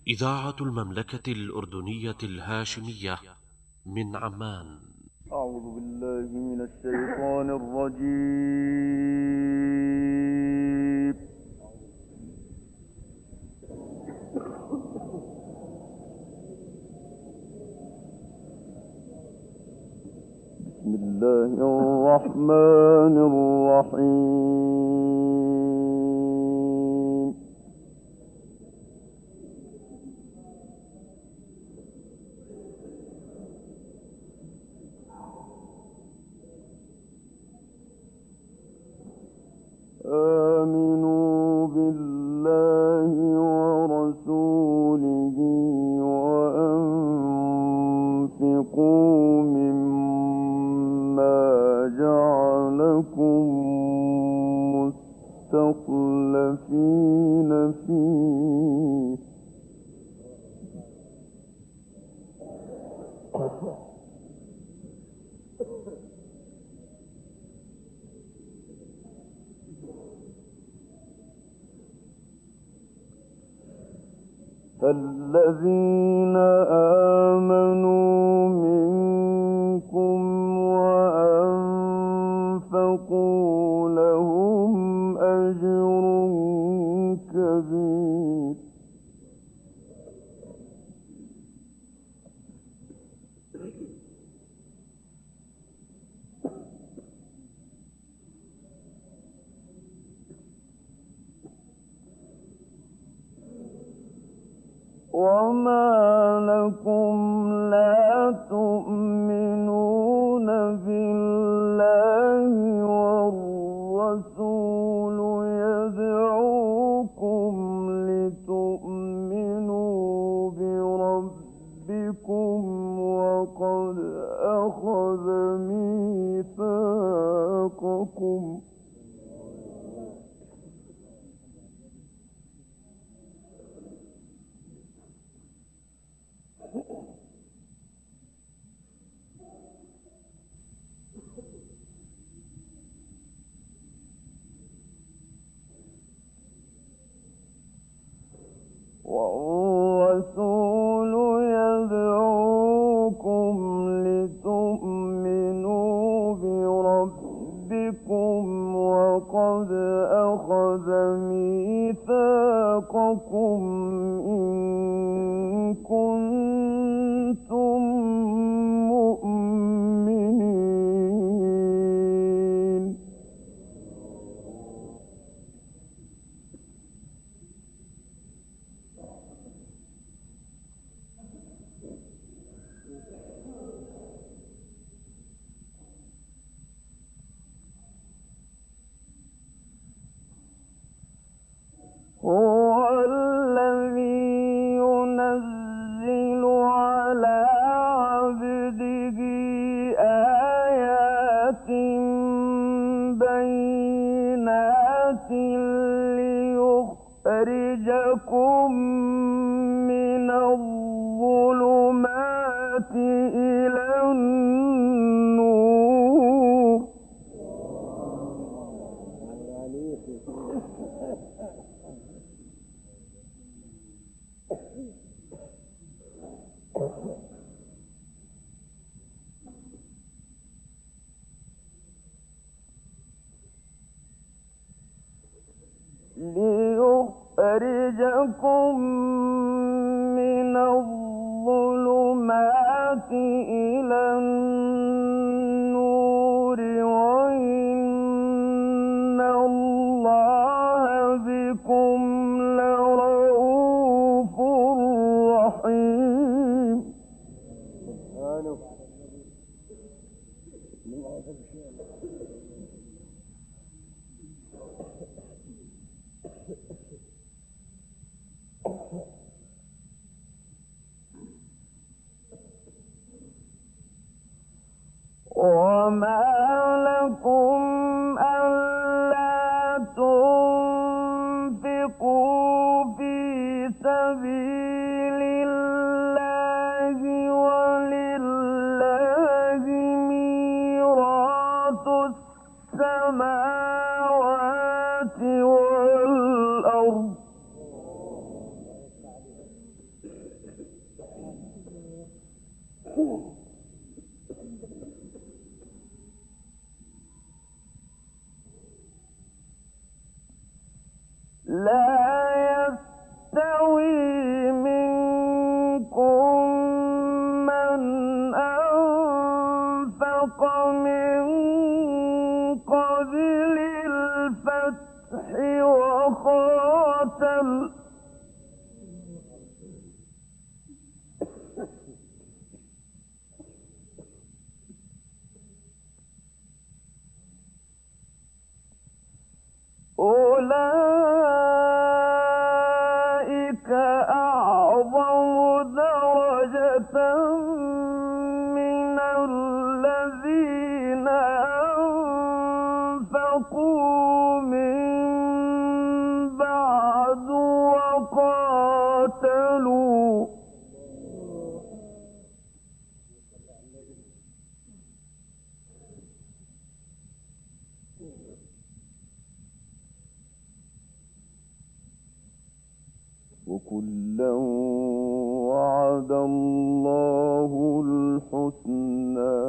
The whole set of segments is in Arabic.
إذاعة المملكة الأردنية الهاشمية من عمان. أعوذ بالله من الشيطان الرجيم. بسم الله الرحمن الرحيم. آمنوا بالله ورسوله وأنفقوا مما جعلكم مستخلفين فيه. فالذين آمنوا منكم وأنفقوا لهم أجر كبير. وما لكم لا تؤمنون بالله والرسول يدعوكم لتؤمنوا بربكم وقد أخذ ميثاقكم. والرسول يدعوكم لتؤمنوا بربكم وقد أخذ ميثاقكم إن كنتم مؤمنين. هو الذي ينزل على عبده آيات بينات ليخرجكم من الظلمات إلى النور. ليخرجكم من الظلمات إلى النور وإن الله بكم لرؤوف رحيم. وما لكم ألا تنفقوا في سبيل الله ولله ميراث السماوات والأرض لا يستوي منكم من أنفق من قبل الفتح وقاتل أولئك أعظم درجة من الذين أنفقوا من بعد وقاتلوا وكلا وعد الله الحسنى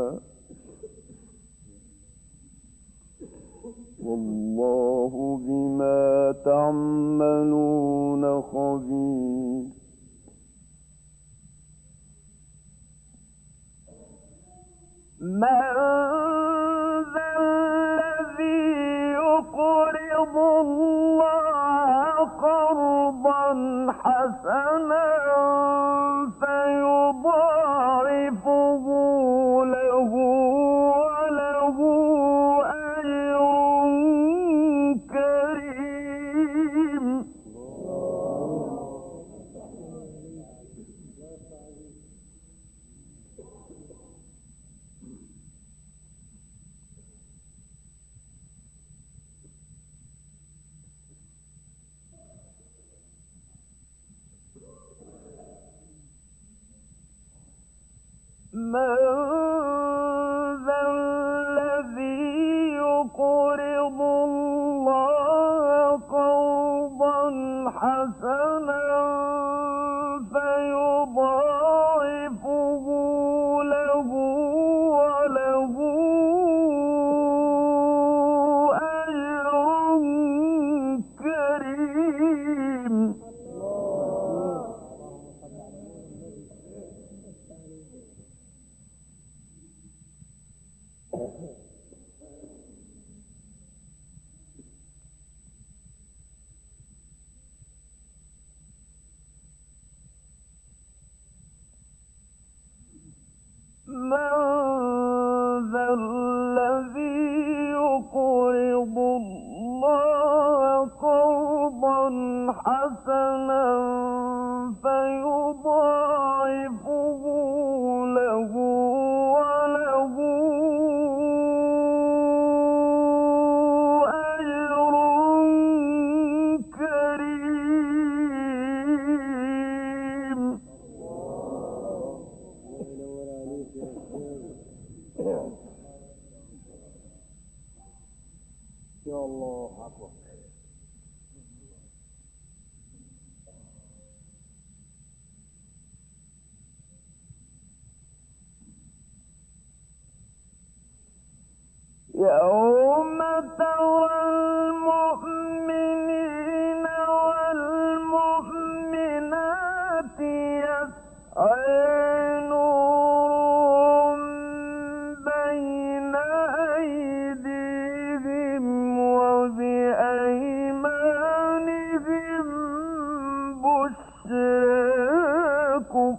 والله بما تعملون خبير من ذا الذي يقرض الله قرضا حسنا فيضاعفه له وله أجر كريم من ذا الذي يقرض الله قرضا حسنا فيضاعفه له وله أجر كريم من ذا الذي يقرض الله قرضا حسنا فيضاعفه له وله أجر كريم يا الله أكبر يوم ترى المؤمنين والمؤمنات يسعى نورهم بين أيديهم وبأيمانهم بشراكم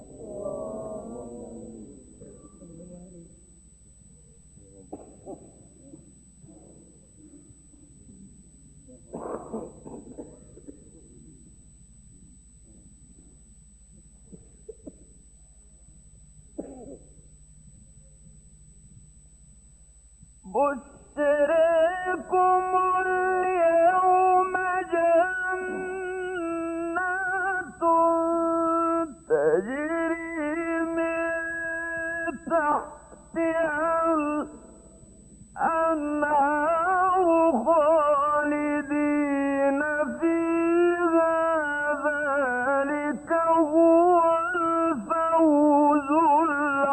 بشراكم اليوم جنات تجري من تحتها الأنهار خالدين فيها ذلك هو الفوز العظيم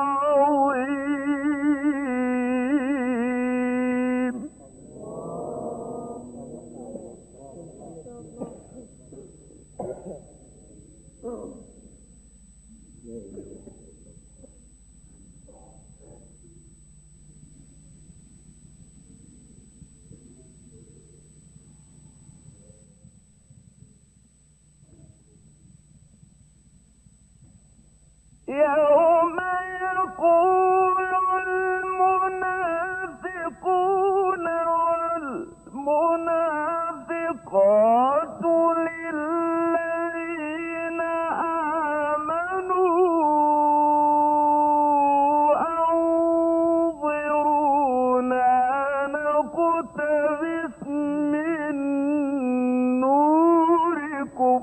يوم يقول المنافقون والمنافقات للذين آمنوا أنظرونا نقتبس من نوركم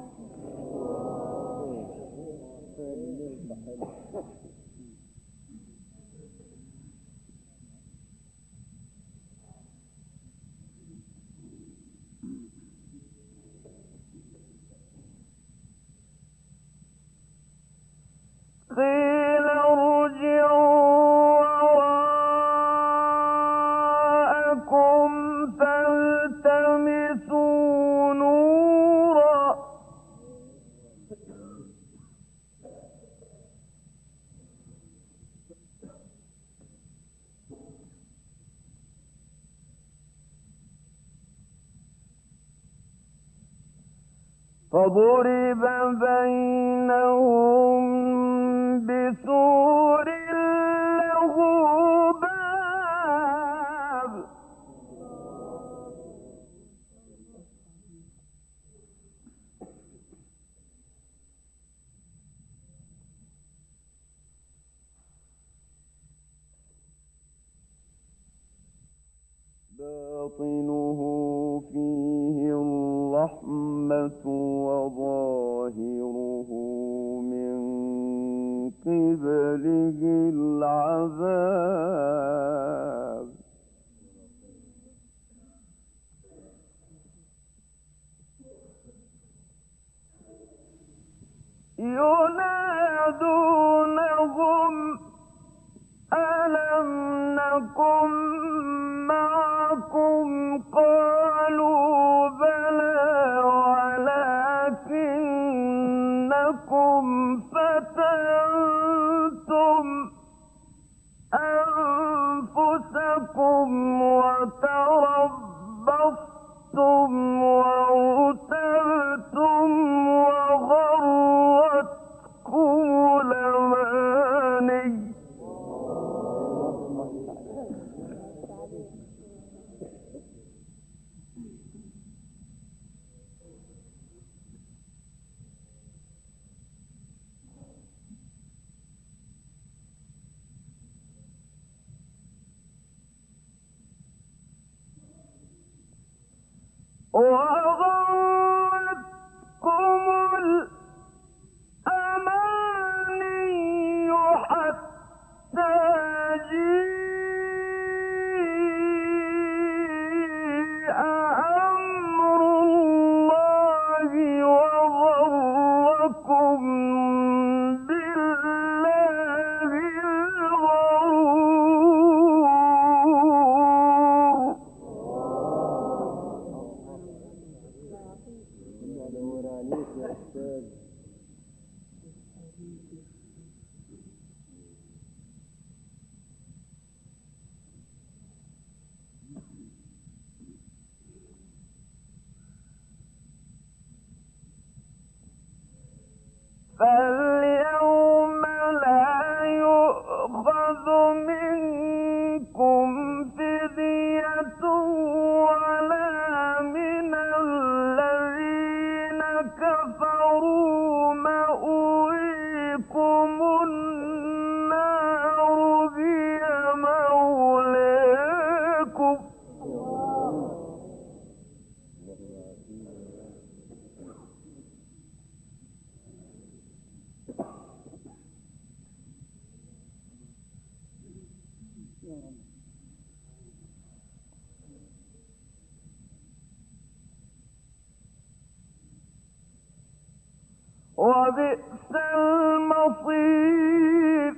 قيل ارجعوا وراءكم فالتمسوا نورا فضرب بينهم بسور له باب باطنه فيه الرحمة وظاهره من قبله العذاب ينادونهم ألم نكن معكم قالوا بلى ولكنكم فتنتم أنفسكم وتربصتم وارتبتم وغرتكم الأماني وغرتكم الأماني حتى جاء أمر الله وغركم بالله الغرور فاليوم لا يؤخذ منكم فدية ولا من الذين كفروا مأويكم النار هي مولاكم وبئس المصير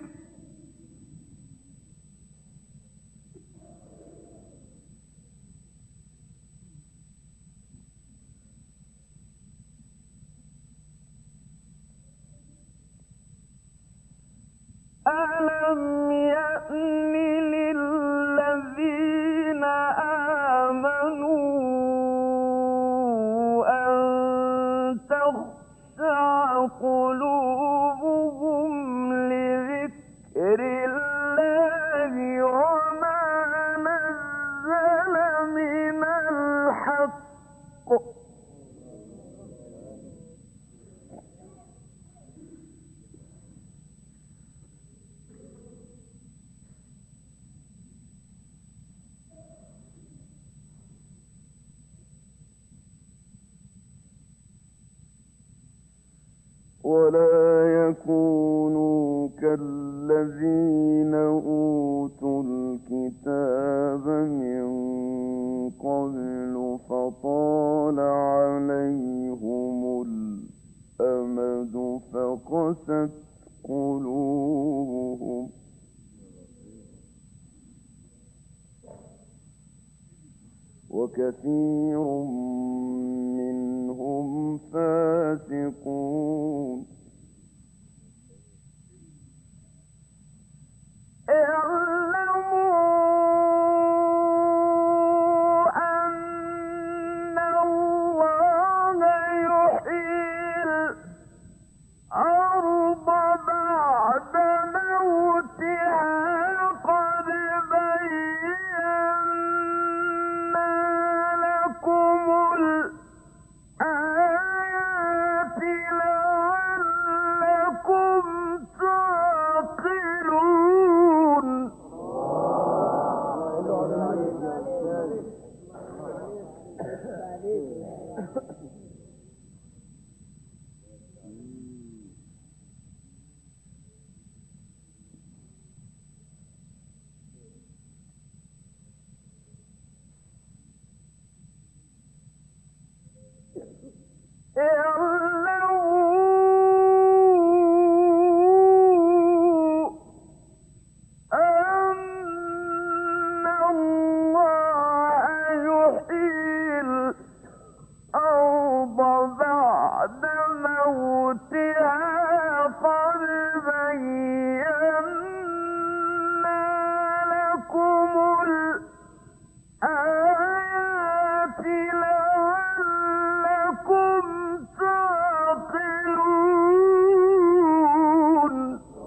ألم يأن للذين آمنوا أن تخشع قلوبهم لذكر الله وما نزل من الحق ولا يكونوا كالذين أوتوا الكتاب من قبل فطال عليهم الأمد فقست قلوبهم وكثير منهم فاسقون اعلموا أن الله يحيي الأرض بعد موتها قد بينا لكم الآيات لعلكم تعقلون اعلموا أن الله يحيي الأرض بعد موتها قد بينا لكم الآيات لعلكم تعقلون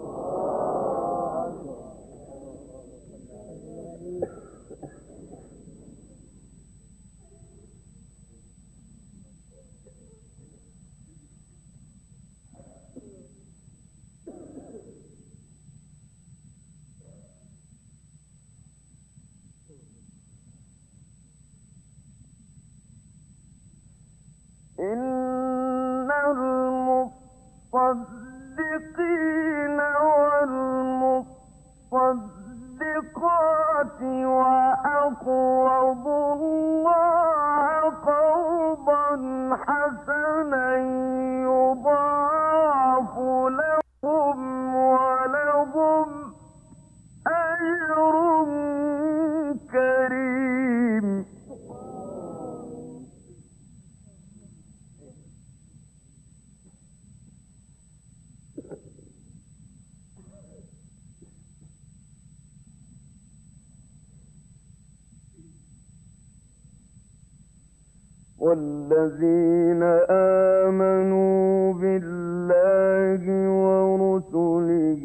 إن المصدقين والمصدقات وأقرضوا الله قرضا حسنا يضاعف لهم ولهم أجر كريم والذين آمنوا بالله ورسله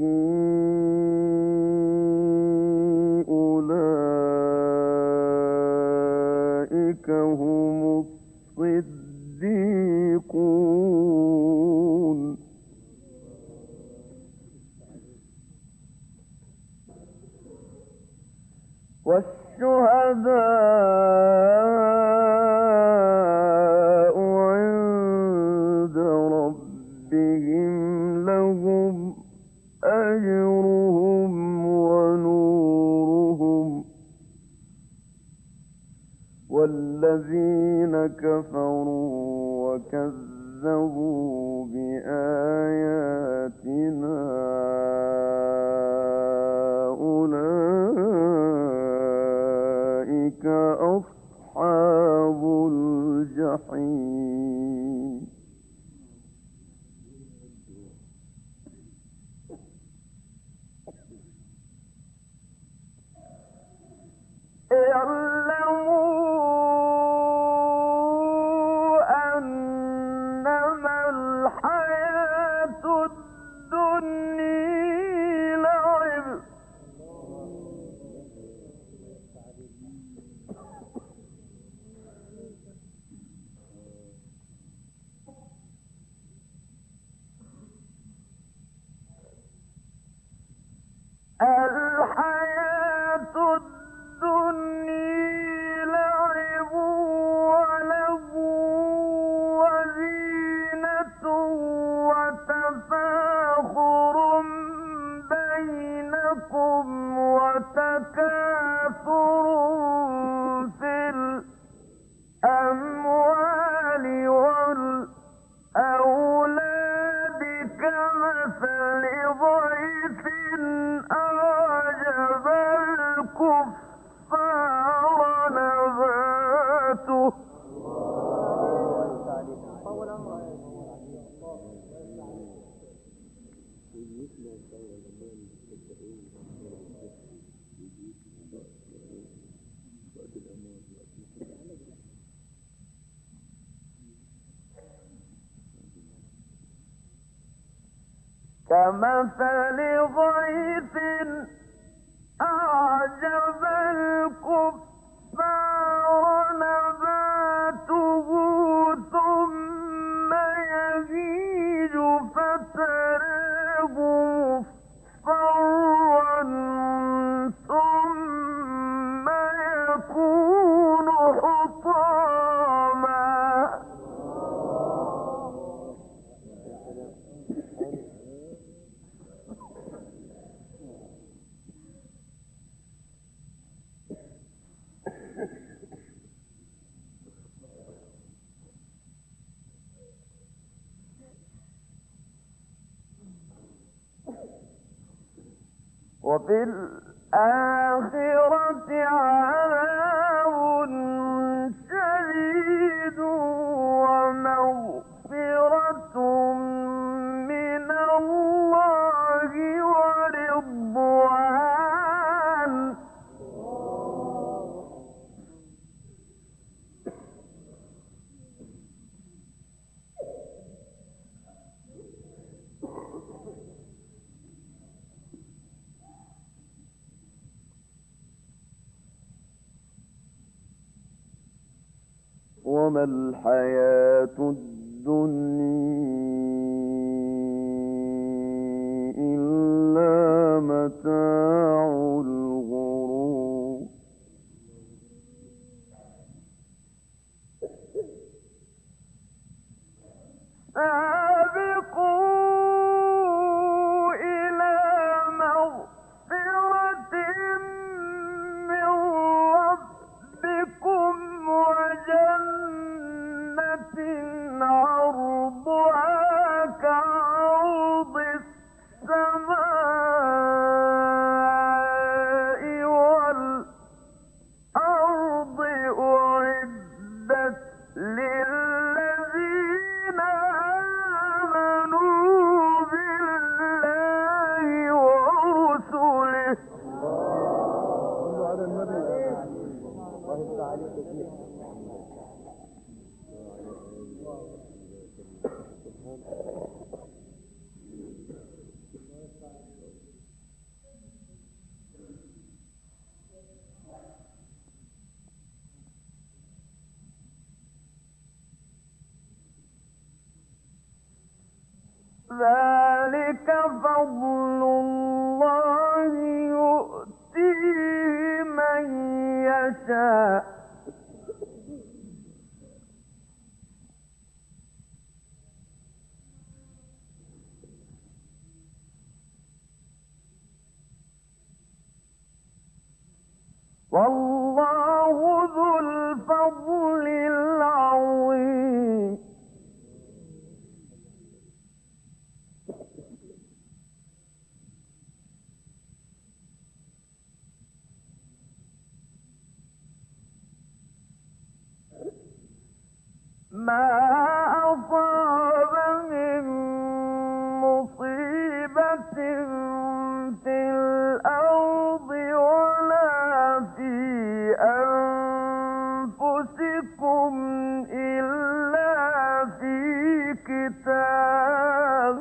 أولئك هم الصديقون والشهداء عند ربهم لهم أجرهم ونورهم والذين كفروا وكذبوا بآياتنا أولئك أصحاب الجحيم لغيث أعجب الكفار نباته كمثل غيث أعجب الكفار نباته ثم يهيج فتراه مصفرا ثم يكون حطاما وفي الآخرة عذاب شديد ومغفرة من الله ورضوان وما الحياة الدنيا إلا متاع الغرور سابقوا إلى مغفرة من ربكم وجنة عرضها كعرض السماء والأرض أعدت للذين آمنوا بالله ورسله ذلك فضل الله يؤتيه من يشاء والله ذو الفضل العظيم ما أصاب من مصيبة في الأرض ولا في أنفسكم إلا في كتاب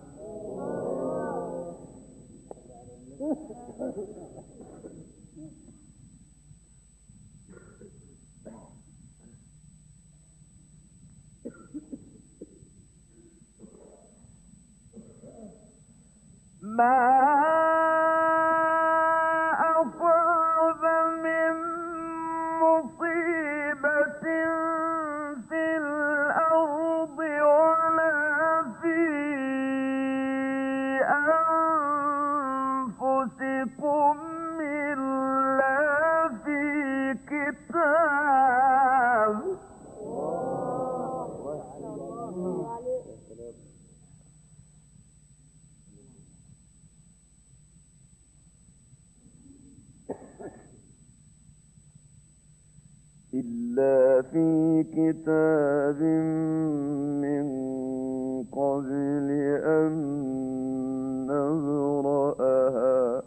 ما أصاب من مصيبة في الأرض ولا في أنفسكم إلا في كتاب إلا في كتاب من قبل أن نبرأها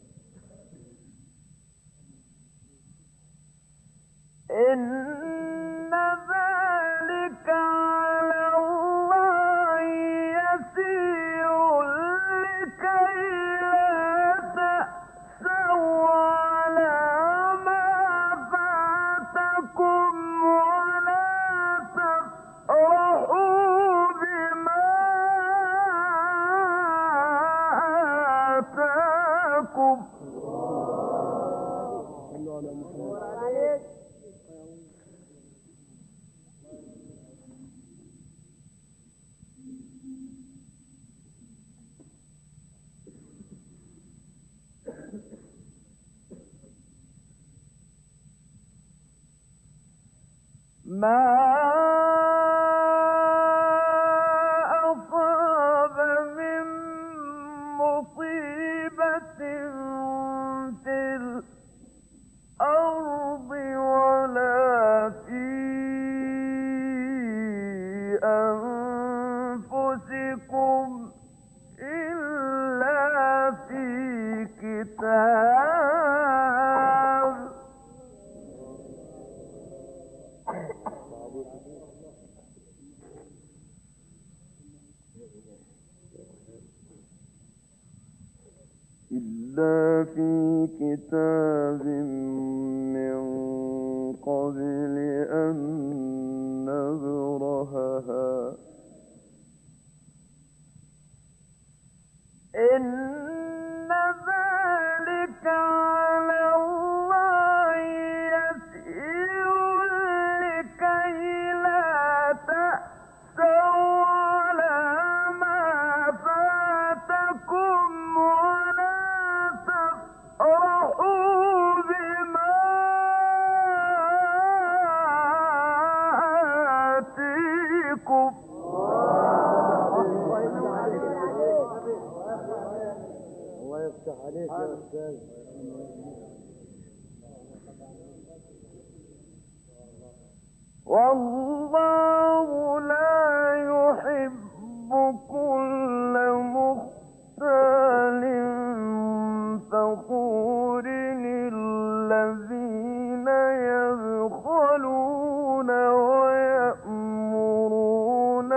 إن ذلك على الله يسير لكي لا تأسوا على ما فاتكم ولا تفرحوا بما آتاكم. ما أصاب من مصيبة في الأرض ولا في أنفسكم إلا في كتاب من قبل أن نبرهها إن ذلك على الله يسير لكي لا تأسوا على ما فاتكم ولا تفرحوا بما آتيكم. الله يفتح عليك يا أستاذ. والله لا يحب كل مختال فخور الذين يبخلون ويأمرون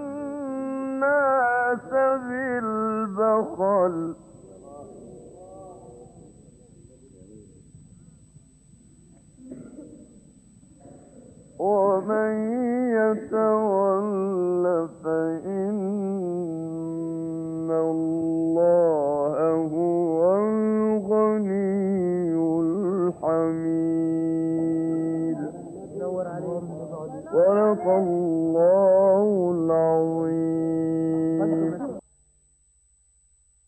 الناس بالبخل ومن يتول فإن الله هو الغني الحميد. صدق الله